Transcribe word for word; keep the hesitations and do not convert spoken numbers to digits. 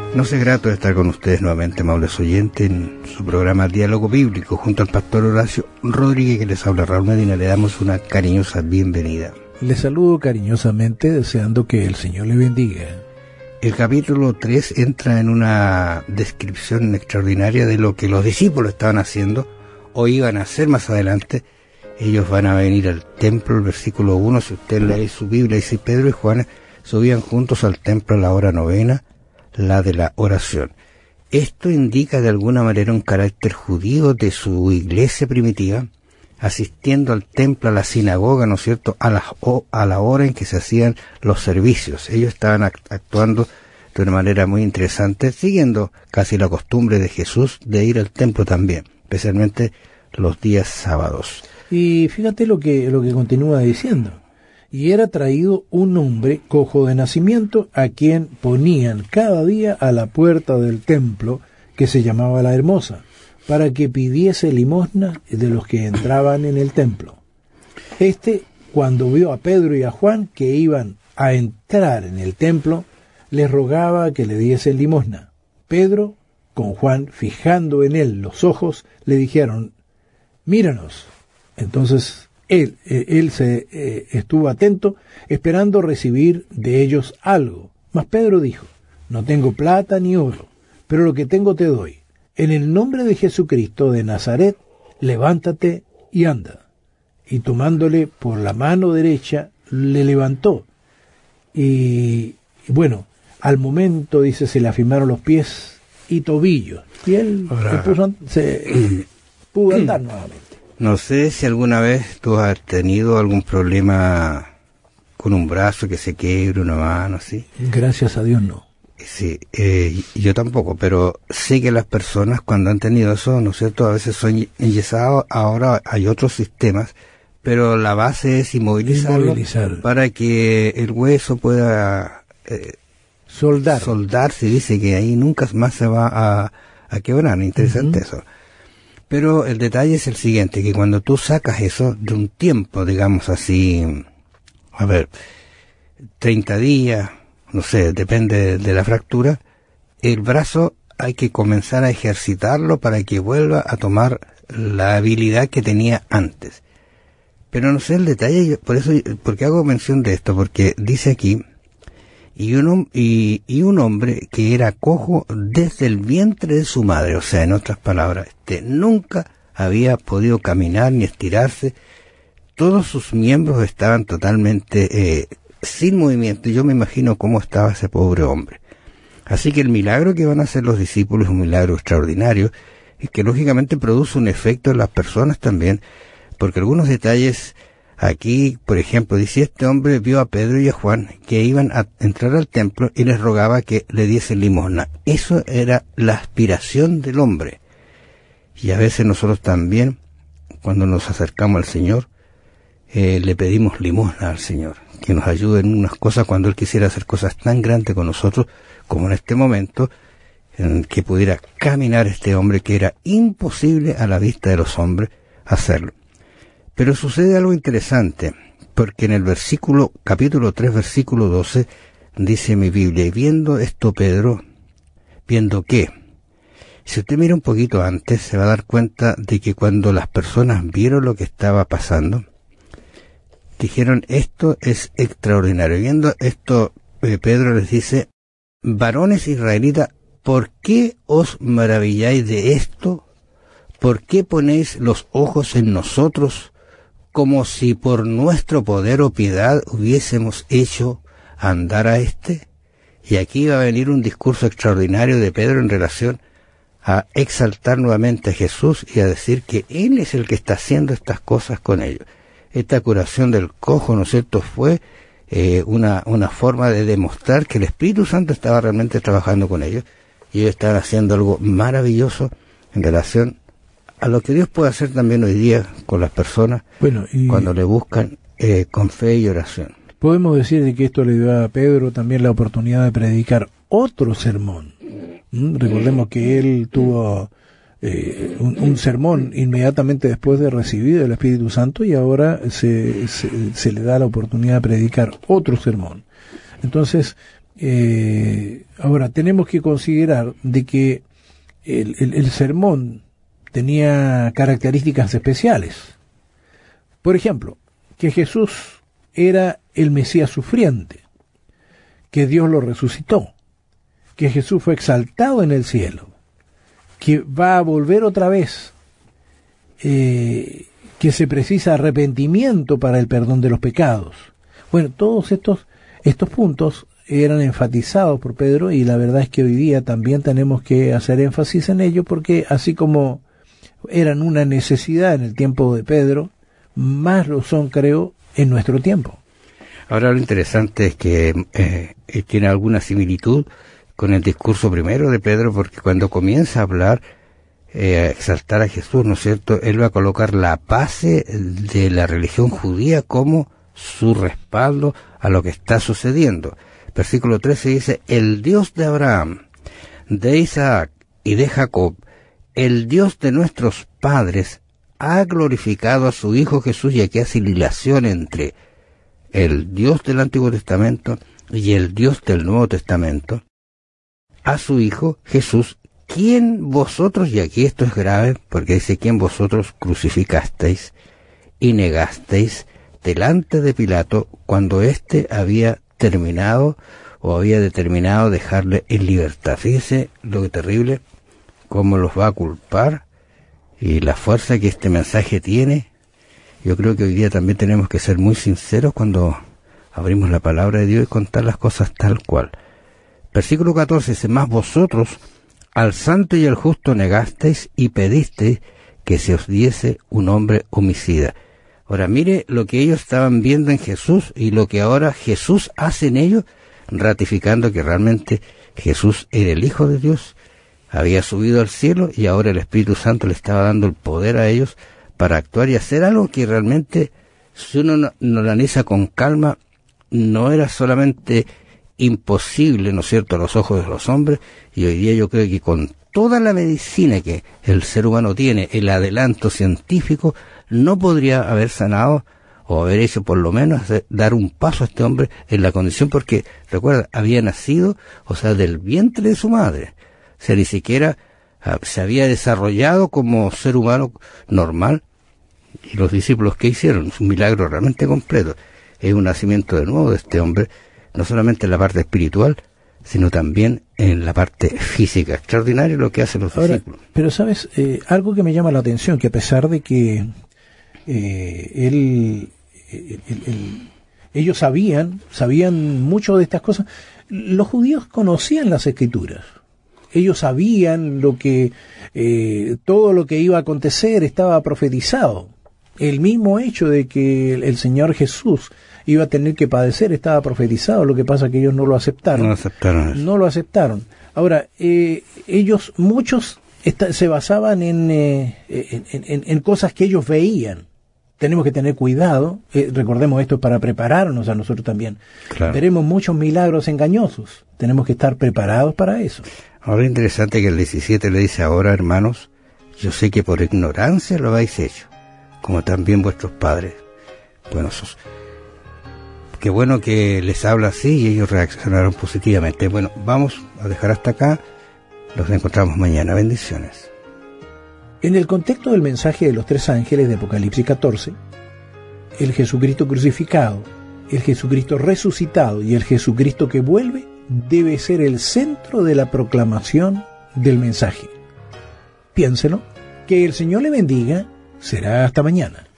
Nos es grato estar con ustedes nuevamente, amables oyentes, en su programa Diálogo Bíblico, junto al pastor Horacio Rodríguez, que les habla Raúl Medina. Le damos una cariñosa bienvenida. Les saludo cariñosamente, deseando que el Señor le bendiga. El capítulo tres entra en una descripción extraordinaria de lo que los discípulos estaban haciendo o iban a hacer más adelante. Ellos van a venir al templo. El versículo uno, si usted lee su Biblia, dice: Pedro y Juan subían juntos al templo a la hora novena, la de la oración. Esto indica de alguna manera un carácter judío de su iglesia primitiva, asistiendo al templo, a la sinagoga, ¿no es cierto?, a la, a la hora en que se hacían los servicios. Ellos estaban actuando de una manera muy interesante, siguiendo casi la costumbre de Jesús de ir al templo también, especialmente los días sábados. Y fíjate lo que, lo que continúa diciendo. Y era traído un hombre cojo de nacimiento, a quien ponían cada día a la puerta del templo, que se llamaba La Hermosa, para que pidiese limosna de los que entraban en el templo. Este, cuando vio a Pedro y a Juan que iban a entrar en el templo, les rogaba que le diesen limosna. Pedro, con Juan fijando en él los ojos, le dijeron: míranos. Entonces él, él se eh, estuvo atento, esperando recibir de ellos algo. Mas Pedro dijo: no tengo plata ni oro, pero lo que tengo te doy. En el nombre de Jesucristo de Nazaret, levántate y anda. Y tomándole por la mano derecha, le levantó. Y, y bueno, al momento, dice, se le afirmaron los pies y tobillos. Y él Ahora, se puso, se, pudo andar nuevamente. No sé si alguna vez tú has tenido algún problema con un brazo que se quiebre, una mano, así. Gracias a Dios no. Sí, eh, yo tampoco, pero sé que las personas cuando han tenido eso, ¿no es cierto?, a veces son enyesados. Ahora hay otros sistemas, pero la base es inmovilizarlo, Inmovilizar. para que el hueso pueda eh, soldar. soldarse. Dice que ahí nunca más se va a, a quebrar. Interesante uh-huh. eso. Pero el detalle es el siguiente, que cuando tú sacas eso de un tiempo, digamos así, a ver, treinta días, no sé, depende de la fractura, el brazo hay que comenzar a ejercitarlo para que vuelva a tomar la habilidad que tenía antes. Pero no sé el detalle, por eso, porque hago mención de esto, porque dice aquí, y un, y, y un hombre que era cojo desde el vientre de su madre, o sea, en otras palabras, este nunca había podido caminar ni estirarse, todos sus miembros estaban totalmente eh, sin movimiento. Yo me imagino cómo estaba ese pobre hombre. Así que el milagro que van a hacer los discípulos es un milagro extraordinario, y que lógicamente produce un efecto en las personas también, porque algunos detalles aquí, por ejemplo, dice: este hombre vio a Pedro y a Juan que iban a entrar al templo y les rogaba que le diesen limosna. Eso era la aspiración del hombre. Y a veces nosotros también, cuando nos acercamos al Señor, eh, le pedimos limosna al Señor, que nos ayude en unas cosas cuando Él quisiera hacer cosas tan grandes con nosotros, como en este momento, en que pudiera caminar este hombre, que era imposible a la vista de los hombres hacerlo. Pero sucede algo interesante, porque en el versículo, capítulo tres, versículo doce, dice mi Biblia: y viendo esto Pedro, ¿viendo qué? Si usted mira un poquito antes, se va a dar cuenta de que cuando las personas vieron lo que estaba pasando, dijeron: esto es extraordinario. Viendo esto, eh, Pedro les dice: varones israelitas, ¿por qué os maravilláis de esto? ¿Por qué ponéis los ojos en nosotros, como si por nuestro poder o piedad hubiésemos hecho andar a éste? Y aquí va a venir un discurso extraordinario de Pedro en relación a exaltar nuevamente a Jesús y a decir que Él es el que está haciendo estas cosas con ellos. Esta curación del cojo, ¿no es cierto?, fue eh, una, una forma de demostrar que el Espíritu Santo estaba realmente trabajando con ellos, y ellos estaban haciendo algo maravilloso en relación a lo que Dios puede hacer también hoy día con las personas, bueno, y cuando le buscan eh, con fe y oración. Podemos decir de que esto le dio a Pedro también la oportunidad de predicar otro sermón. ¿Mm? Recordemos que él tuvo eh, un, un sermón inmediatamente después de recibir el Espíritu Santo, y ahora se, se, se le da la oportunidad de predicar otro sermón. Entonces, Eh, ahora, tenemos que considerar de que el, el, el sermón tenía características especiales. Por ejemplo, que Jesús era el Mesías sufriente, que Dios lo resucitó, que Jesús fue exaltado en el cielo, que va a volver otra vez, eh, que se precisa arrepentimiento para el perdón de los pecados. Bueno, todos estos, estos puntos eran enfatizados por Pedro, y la verdad es que hoy día también tenemos que hacer énfasis en ello, porque así como eran una necesidad en el tiempo de Pedro, más lo son, creo, en nuestro tiempo. Ahora, lo interesante es que eh, tiene alguna similitud con el discurso primero de Pedro, porque cuando comienza a hablar, eh, a exaltar a Jesús, ¿no es cierto?, él va a colocar la base de la religión judía como su respaldo a lo que está sucediendo. Versículo trece dice: el Dios de Abraham, de Isaac y de Jacob, el Dios de nuestros padres, ha glorificado a su Hijo Jesús. Y aquí hace hilación entre el Dios del Antiguo Testamento y el Dios del Nuevo Testamento, a su Hijo Jesús, quien vosotros, y aquí esto es grave, porque dice quien vosotros crucificasteis y negasteis delante de Pilato, cuando éste había terminado o había determinado dejarle en libertad. Fíjese lo que terrible, cómo los va a culpar y la fuerza que este mensaje tiene. Yo creo que hoy día también tenemos que ser muy sinceros cuando abrimos la palabra de Dios y contar las cosas tal cual. Versículo catorce dice: mas vosotros al santo y al justo negasteis y pedisteis que se os diese un hombre homicida. Ahora mire lo que ellos estaban viendo en Jesús y lo que ahora Jesús hace en ellos, ratificando que realmente Jesús era el Hijo de Dios, había subido al cielo, y ahora el Espíritu Santo le estaba dando el poder a ellos para actuar y hacer algo que realmente, si uno no, no lo analiza con calma, no era solamente imposible, ¿no es cierto?, a los ojos de los hombres. Y hoy día yo creo que con toda la medicina que el ser humano tiene, el adelanto científico, no podría haber sanado o haber hecho por lo menos hacer, dar un paso a este hombre en la condición, porque recuerda, había nacido, o sea, del vientre de su madre, o sea, ni siquiera uh, se había desarrollado como ser humano normal. Y los discípulos que hicieron, es un milagro realmente completo, es un nacimiento de nuevo de este hombre, no solamente en la parte espiritual, sino también en la parte física. Extraordinario lo que hacen los Ahora, discípulos. Pero sabes, eh, algo que me llama la atención, que a pesar de que eh, él, él, él, él, ellos sabían, sabían mucho de estas cosas, los judíos conocían las Escrituras. Ellos sabían lo que, eh, todo lo que iba a acontecer estaba profetizado. El mismo hecho de que el, el Señor Jesús iba a tener que padecer estaba profetizado. Lo que pasa es que ellos no lo aceptaron. No aceptaron eso. No lo aceptaron. Ahora, eh, ellos, muchos está, se basaban en, eh, en, en, en cosas que ellos veían. Tenemos que tener cuidado. Eh, recordemos esto para prepararnos a nosotros también. Claro. Veremos muchos milagros engañosos. Tenemos que estar preparados para eso. Ahora es interesante que el diecisiete le dice: ahora, hermanos, yo sé que por ignorancia lo habéis hecho, como también vuestros padres. Bueno, sos... qué bueno que les habla así y ellos reaccionaron positivamente. Bueno, vamos a dejar hasta acá. Nos encontramos mañana. Bendiciones. En el contexto del mensaje de los tres ángeles de Apocalipsis catorce, el Jesucristo crucificado, el Jesucristo resucitado y el Jesucristo que vuelve debe ser el centro de la proclamación del mensaje. Piénselo, que el Señor le bendiga, será hasta mañana.